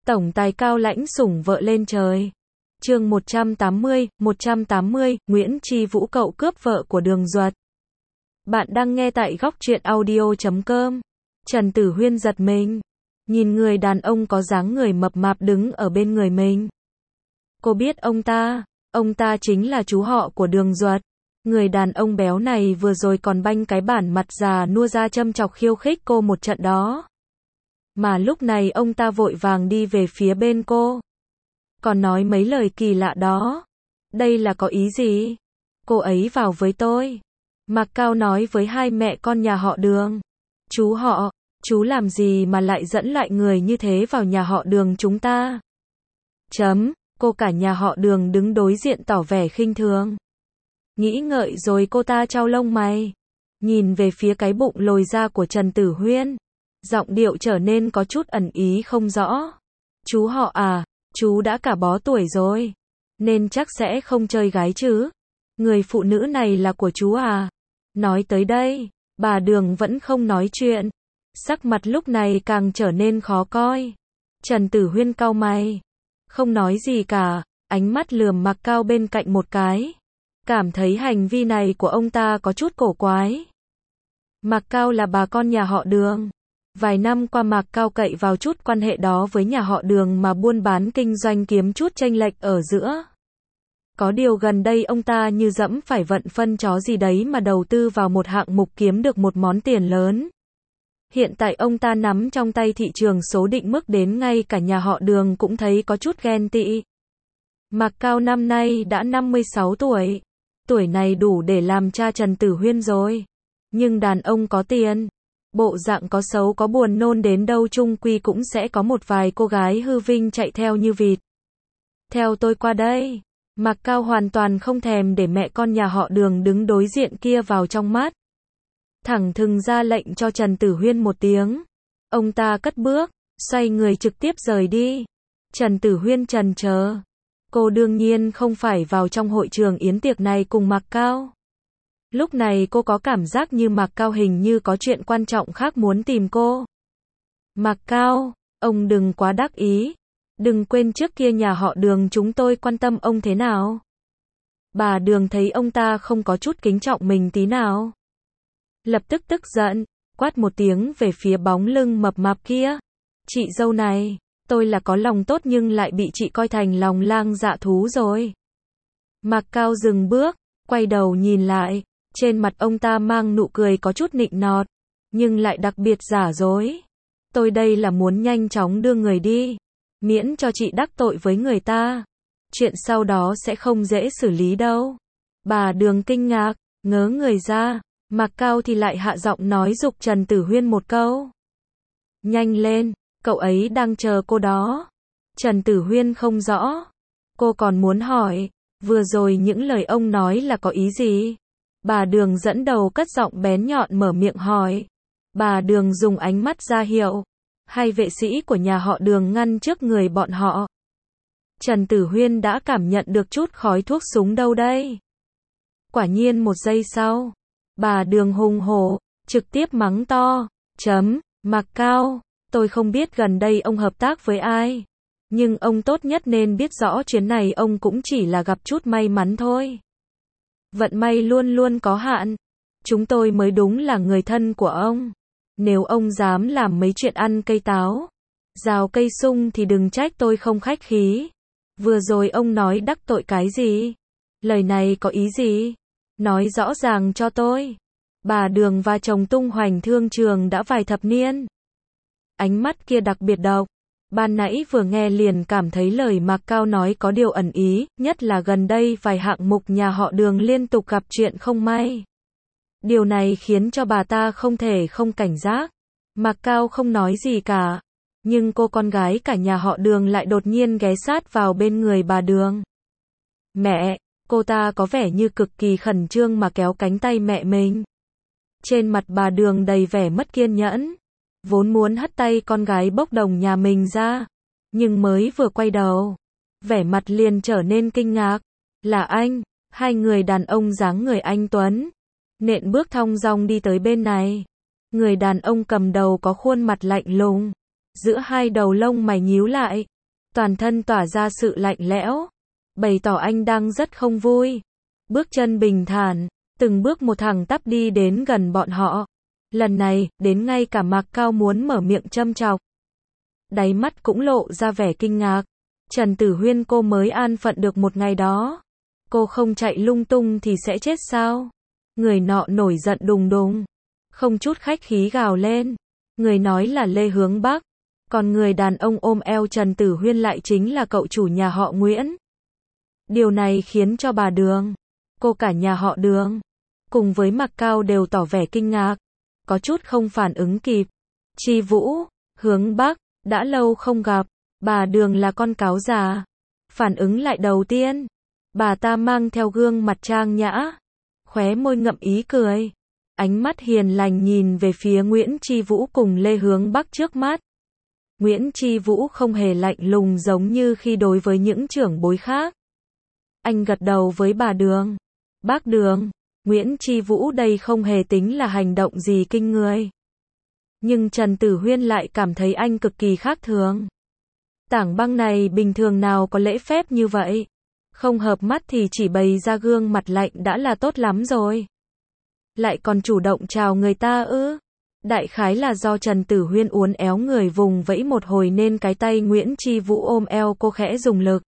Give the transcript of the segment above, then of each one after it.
Tổng tài cao lãnh sủng vợ lên trời. Chương 180, Nguyễn Chi Vũ cậu cướp vợ của Đường Duật. Bạn đang nghe tại góc truyện audio.com. Trần Tử Huyên giật mình, nhìn người đàn ông có dáng người mập mạp đứng ở bên người mình. Cô biết ông ta chính là chú họ của Đường Duật. Người đàn ông béo này vừa rồi còn banh cái bản mặt già nua ra châm chọc khiêu khích cô một trận đó. Mà lúc này ông ta vội vàng đi về phía bên cô, còn nói mấy lời kỳ lạ đó. Đây là có ý gì? Cô ấy vào với tôi. Mạc Cao nói với hai mẹ con nhà họ Đường. Chú họ, chú làm gì mà lại dẫn lại người như thế vào nhà họ Đường chúng ta? Cô cả nhà họ Đường đứng đối diện tỏ vẻ khinh thường. Nghĩ ngợi rồi cô ta chau lông mày, nhìn về phía cái bụng lồi ra của Trần Tử Huyên. Giọng điệu trở nên có chút ẩn ý không rõ. Chú họ à, chú đã cả bó tuổi rồi, nên chắc sẽ không chơi gái chứ? Người phụ nữ này là của chú à? Nói tới đây, bà Đường vẫn không nói chuyện. Sắc mặt lúc này càng trở nên khó coi. Trần Tử Huyên cau mày, không nói gì cả, ánh mắt lườm Mạc Cao bên cạnh một cái. Cảm thấy hành vi này của ông ta có chút cổ quái. Mạc Cao là bà con nhà họ Đường. Vài năm qua Mạc Cao cậy vào chút quan hệ đó với nhà họ Đường mà buôn bán kinh doanh kiếm chút chênh lệch ở giữa. Có điều gần đây ông ta như dẫm phải vận phân chó gì đấy mà đầu tư vào một hạng mục kiếm được một món tiền lớn. Hiện tại ông ta nắm trong tay thị trường số định mức đến ngay cả nhà họ Đường cũng thấy có chút ghen tị. Mạc Cao năm nay đã 56 tuổi. Tuổi này đủ để làm cha Trần Tử Huyên rồi. Nhưng đàn ông có tiền, bộ dạng có xấu có buồn nôn đến đâu chung quy cũng sẽ có một vài cô gái hư vinh chạy theo như vịt. Theo tôi qua đây. Mạc Cao hoàn toàn không thèm để mẹ con nhà họ Đường đứng đối diện kia vào trong mắt. Thẳng thừng ra lệnh cho Trần Tử Huyên một tiếng. Ông ta cất bước, xoay người trực tiếp rời đi. Trần Tử Huyên chần chờ. Cô đương nhiên không phải vào trong hội trường yến tiệc này cùng Mạc Cao. Lúc này cô có cảm giác như Mạc Cao hình như có chuyện quan trọng khác muốn tìm cô. Mạc Cao, ông đừng quá đắc ý. Đừng quên trước kia nhà họ Đường chúng tôi quan tâm ông thế nào. Bà Đường thấy ông ta không có chút kính trọng mình tí nào, lập tức tức giận, quát một tiếng về phía bóng lưng mập mạp kia. Chị dâu này, tôi là có lòng tốt nhưng lại bị chị coi thành lòng lang dạ thú rồi. Mạc Cao dừng bước, quay đầu nhìn lại. Trên mặt ông ta mang nụ cười có chút nịnh nọt, nhưng lại đặc biệt giả dối. Tôi đây là muốn nhanh chóng đưa người đi, miễn cho chị đắc tội với người ta. Chuyện sau đó sẽ không dễ xử lý đâu. Bà Đường kinh ngạc, ngớ người ra. Mạc Cao thì lại hạ giọng nói giục Trần Tử Huyên một câu. Nhanh lên, cậu ấy đang chờ cô đó. Trần Tử Huyên không rõ. Cô còn muốn hỏi, vừa rồi những lời ông nói là có ý gì? Bà Đường dẫn đầu cất giọng bén nhọn mở miệng hỏi. Bà Đường dùng ánh mắt ra hiệu. Hai vệ sĩ của nhà họ Đường ngăn trước người bọn họ. Trần Tử Huyên đã cảm nhận được chút khói thuốc súng đâu đây. Quả nhiên một giây sau, bà Đường hùng hổ, trực tiếp mắng to. Mạc Cao, tôi không biết gần đây ông hợp tác với ai, nhưng ông tốt nhất nên biết rõ chuyến này ông cũng chỉ là gặp chút may mắn thôi. Vận may luôn luôn có hạn. Chúng tôi mới đúng là người thân của ông. Nếu ông dám làm mấy chuyện ăn cây táo, rào cây sung thì đừng trách tôi không khách khí. Vừa rồi ông nói đắc tội cái gì? Lời này có ý gì? Nói rõ ràng cho tôi. Bà Đường và chồng tung hoành thương trường đã vài thập niên. Ánh mắt kia đặc biệt độc. Ban nãy vừa nghe liền cảm thấy lời Mạc Cao nói có điều ẩn ý, nhất là gần đây vài hạng mục nhà họ Đường liên tục gặp chuyện không may. Điều này khiến cho bà ta không thể không cảnh giác. Mạc Cao không nói gì cả, nhưng cô con gái cả nhà họ Đường lại đột nhiên ghé sát vào bên người bà Đường. Mẹ, cô ta có vẻ như cực kỳ khẩn trương mà kéo cánh tay mẹ mình. Trên mặt bà Đường đầy vẻ mất kiên nhẫn. Vốn muốn hất tay con gái bốc đồng nhà mình ra, nhưng mới vừa quay đầu, vẻ mặt liền trở nên kinh ngạc. Là anh? Hai người đàn ông dáng người anh tuấn, nện bước thong dong đi tới bên này. Người đàn ông cầm đầu có khuôn mặt lạnh lùng, giữa hai đầu lông mày nhíu lại, toàn thân tỏa ra sự lạnh lẽo, bày tỏ anh đang rất không vui. Bước chân bình thản, từng bước một thẳng tắp đi đến gần bọn họ. Lần này, đến ngay cả Mạc Cao muốn mở miệng châm chọc. Đáy mắt cũng lộ ra vẻ kinh ngạc. Trần Tử Huyên, cô mới an phận được một ngày đó. Cô không chạy lung tung thì sẽ chết sao? Người nọ nổi giận đùng đùng, không chút khách khí gào lên. Người nói là Lê Hướng Bắc, còn người đàn ông ôm eo Trần Tử Huyên lại chính là cậu chủ nhà họ Nguyễn. Điều này khiến cho bà Đường, cô cả nhà họ Đường, cùng với Mạc Cao đều tỏ vẻ kinh ngạc, có chút không phản ứng kịp. Chi Vũ, Hướng Bắc, đã lâu không gặp. Bà Đường là con cáo già. Phản ứng lại đầu tiên, bà ta mang theo gương mặt trang nhã, khóe môi ngậm ý cười, ánh mắt hiền lành nhìn về phía Nguyễn Chi Vũ cùng Lê Hướng Bắc trước mắt. Nguyễn Chi Vũ không hề lạnh lùng giống như khi đối với những trưởng bối khác. Anh gật đầu với bà Đường. Bác Đường, Nguyễn Chi Vũ đây không hề tính là hành động gì kinh người. Nhưng Trần Tử Huyên lại cảm thấy anh cực kỳ khác thường. Tảng băng này bình thường nào có lễ phép như vậy. Không hợp mắt thì chỉ bày ra gương mặt lạnh đã là tốt lắm rồi. Lại còn chủ động chào người ta ư? Đại khái là do Trần Tử Huyên uốn éo người vùng vẫy một hồi nên cái tay Nguyễn Chi Vũ ôm eo cô khẽ dùng lực.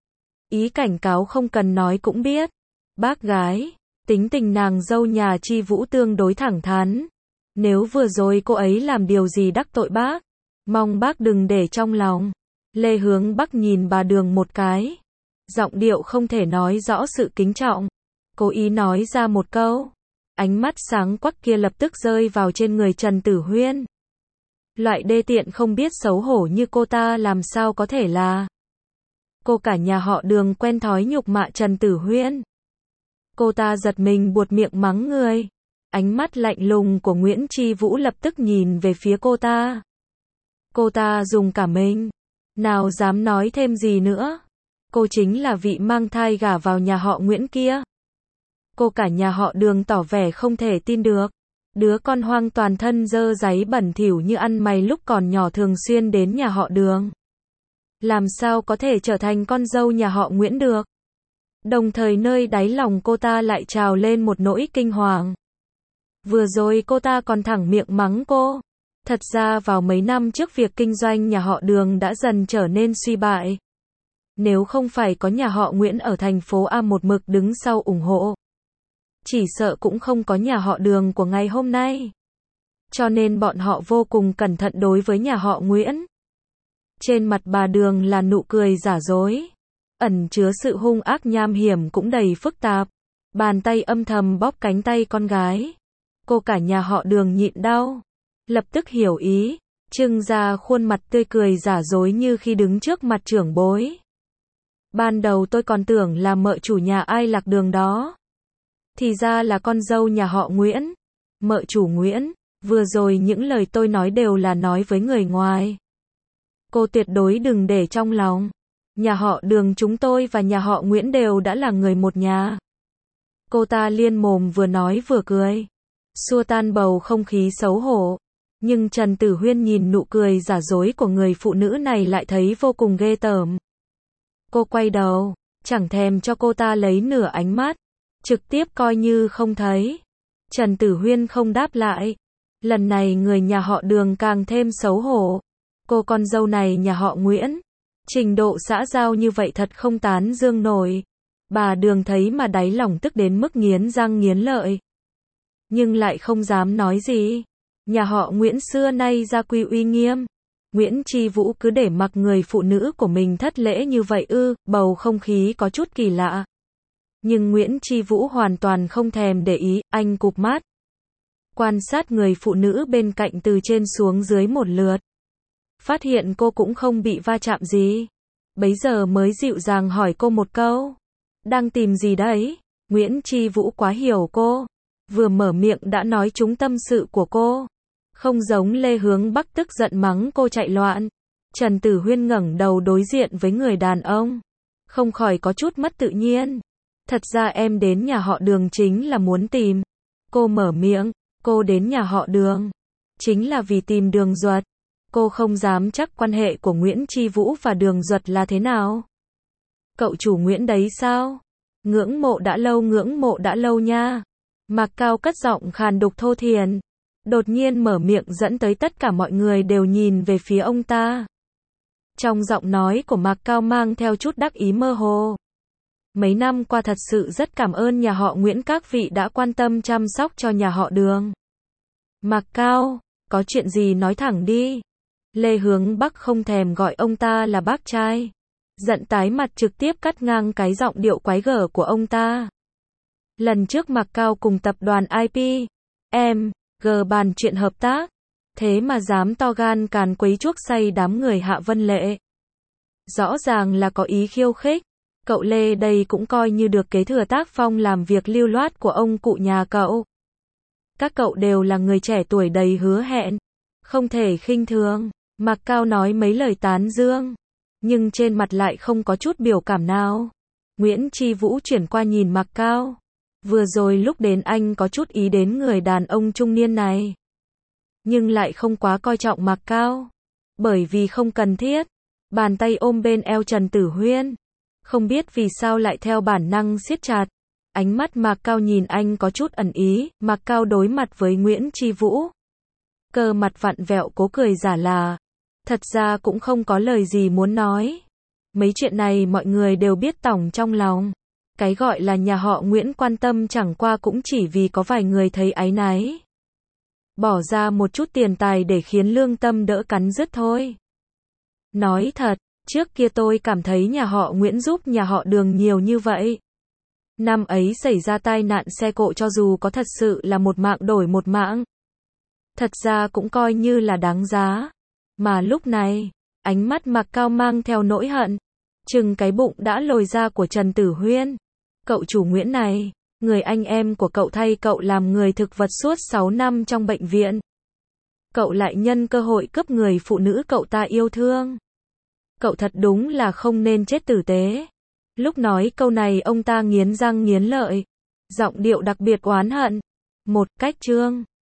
Ý cảnh cáo không cần nói cũng biết. Bác gái, tính tình nàng dâu nhà Chi Vũ tương đối thẳng thắn. Nếu vừa rồi cô ấy làm điều gì đắc tội bác, mong bác đừng để trong lòng. Lê Hướng Bắc nhìn bà Đường một cái. Giọng điệu không thể nói rõ sự kính trọng. Cố ý nói ra một câu. Ánh mắt sáng quắc kia lập tức rơi vào trên người Trần Tử Huyên. Loại đê tiện không biết xấu hổ như cô ta làm sao có thể là. Cô cả nhà họ Đường quen thói nhục mạ Trần Tử Huyên. Cô ta giật mình buột miệng mắng người. Ánh mắt lạnh lùng của Nguyễn Chi Vũ lập tức nhìn về phía cô ta. Cô ta dùng cả mình. Nào dám nói thêm gì nữa. Cô chính là vị mang thai gả vào nhà họ Nguyễn kia. Cô cả nhà họ Đường tỏ vẻ không thể tin được. Đứa con hoang toàn thân dơ dáy bẩn thỉu như ăn mày lúc còn nhỏ thường xuyên đến nhà họ Đường. Làm sao có thể trở thành con dâu nhà họ Nguyễn được? Đồng thời nơi đáy lòng cô ta lại trào lên một nỗi kinh hoàng. Vừa rồi cô ta còn thẳng miệng mắng cô. Thật ra vào mấy năm trước việc kinh doanh nhà họ Đường đã dần trở nên suy bại. Nếu không phải có nhà họ Nguyễn ở thành phố A một mực đứng sau ủng hộ, chỉ sợ cũng không có nhà họ Đường của ngày hôm nay. Cho nên bọn họ vô cùng cẩn thận đối với nhà họ Nguyễn. Trên mặt bà Đường là nụ cười giả dối, ẩn chứa sự hung ác nham hiểm cũng đầy phức tạp. Bàn tay âm thầm bóp cánh tay con gái. Cô cả nhà họ Đường nhịn đau, lập tức hiểu ý, trưng ra khuôn mặt tươi cười giả dối như khi đứng trước mặt trưởng bối. Ban đầu tôi còn tưởng là mợ chủ nhà Ai Lạc Đường đó. Thì ra là con dâu nhà họ Nguyễn. Mợ chủ Nguyễn, vừa rồi những lời tôi nói đều là nói với người ngoài. Cô tuyệt đối đừng để trong lòng. Nhà họ Đường chúng tôi và nhà họ Nguyễn đều đã là người một nhà. Cô ta liên mồm vừa nói vừa cười, xua tan bầu không khí xấu hổ. Nhưng Trần Tử Huyên nhìn nụ cười giả dối của người phụ nữ này lại thấy vô cùng ghê tởm. Cô quay đầu, chẳng thèm cho cô ta lấy nửa ánh mắt, trực tiếp coi như không thấy. Trần Tử Huyên không đáp lại. Lần này người nhà họ Đường càng thêm xấu hổ. Cô con dâu này nhà họ Nguyễn, trình độ xã giao như vậy thật không tán dương nổi. Bà Đường thấy mà đáy lòng tức đến mức nghiến răng nghiến lợi. Nhưng lại không dám nói gì. Nhà họ Nguyễn xưa nay gia quy uy nghiêm. Nguyễn Chi Vũ cứ để mặc người phụ nữ của mình thất lễ như vậy ư? Bầu không khí có chút kỳ lạ. Nhưng Nguyễn Chi Vũ hoàn toàn không thèm để ý, anh cụp mắt, quan sát người phụ nữ bên cạnh từ trên xuống dưới một lượt. Phát hiện cô cũng không bị va chạm gì. Bấy giờ mới dịu dàng hỏi cô một câu. Đang tìm gì đấy? Nguyễn Chi Vũ quá hiểu cô. Vừa mở miệng đã nói trúng tâm sự của cô. Không giống Lê Hướng Bắc tức giận mắng cô chạy loạn. Trần Tử Huyên ngẩng đầu đối diện với người đàn ông. Không khỏi có chút mất tự nhiên. Thật ra em đến nhà họ Đường chính là muốn tìm. Cô mở miệng. Cô đến nhà họ Đường chính là vì tìm Đường Duật. cô không dám chắc quan hệ của Nguyễn Chi Vũ và Đường Duật là thế nào. Cậu chủ Nguyễn đấy sao? Ngưỡng mộ đã lâu nha. Mạc Cao cất giọng khàn đục thô thiển. Đột nhiên mở miệng dẫn tới tất cả mọi người đều nhìn về phía ông ta. Trong giọng nói của Mạc Cao mang theo chút đắc ý mơ hồ. Mấy năm qua thật sự rất cảm ơn nhà họ Nguyễn các vị đã quan tâm chăm sóc cho nhà họ Đường. Mạc Cao, có chuyện gì nói thẳng đi. Lê Hướng Bắc không thèm gọi ông ta là bác trai. Giận tái mặt trực tiếp cắt ngang cái giọng điệu quái gở của ông ta. Lần trước Mạc Cao cùng tập đoàn IP, G bàn chuyện hợp tác. Thế mà dám to gan càn quấy chuốc say đám người Hạ Vân Lệ. Rõ ràng là có ý khiêu khích. Cậu Lê đây cũng coi như được kế thừa tác phong làm việc lưu loát của ông cụ nhà cậu. Các cậu đều là người trẻ tuổi đầy hứa hẹn. Không thể khinh thường. Mạc Cao nói mấy lời tán dương. Nhưng trên mặt lại không có chút biểu cảm nào. Nguyễn Chi Vũ chuyển qua nhìn Mạc Cao. Vừa rồi lúc đến anh có chút ý đến người đàn ông trung niên này. Nhưng lại không quá coi trọng Mạc Cao. Bởi vì không cần thiết. Bàn tay ôm bên eo Trần Tử Huyên. Không biết vì sao lại theo bản năng siết chặt. Ánh mắt Mạc Cao nhìn anh có chút ẩn ý. Mạc Cao đối mặt với Nguyễn Chi Vũ. Cơ mặt vặn vẹo cố cười giả là. Thật ra cũng không có lời gì muốn nói. Mấy chuyện này mọi người đều biết tỏng trong lòng. Cái gọi là nhà họ Nguyễn quan tâm chẳng qua cũng chỉ vì có vài người thấy áy náy. Bỏ ra một chút tiền tài để khiến lương tâm đỡ cắn rứt thôi. Nói thật, trước kia tôi cảm thấy nhà họ Nguyễn giúp nhà họ Đường nhiều như vậy. Năm ấy xảy ra tai nạn xe cộ cho dù có thật sự là một mạng đổi một mạng. Thật ra cũng coi như là đáng giá. Mà lúc này, ánh mắt Mạc Cao mang theo nỗi hận. Chừng cái bụng đã lồi ra của Trần Tử Huyên. Cậu chủ Nguyễn này, người anh em của cậu thay cậu làm người thực vật suốt 6 năm trong bệnh viện. Cậu lại nhân cơ hội cướp người phụ nữ cậu ta yêu thương. Cậu thật đúng là không nên chết tử tế. Lúc nói câu này ông ta nghiến răng nghiến lợi. Giọng điệu đặc biệt oán hận. Một cách chương.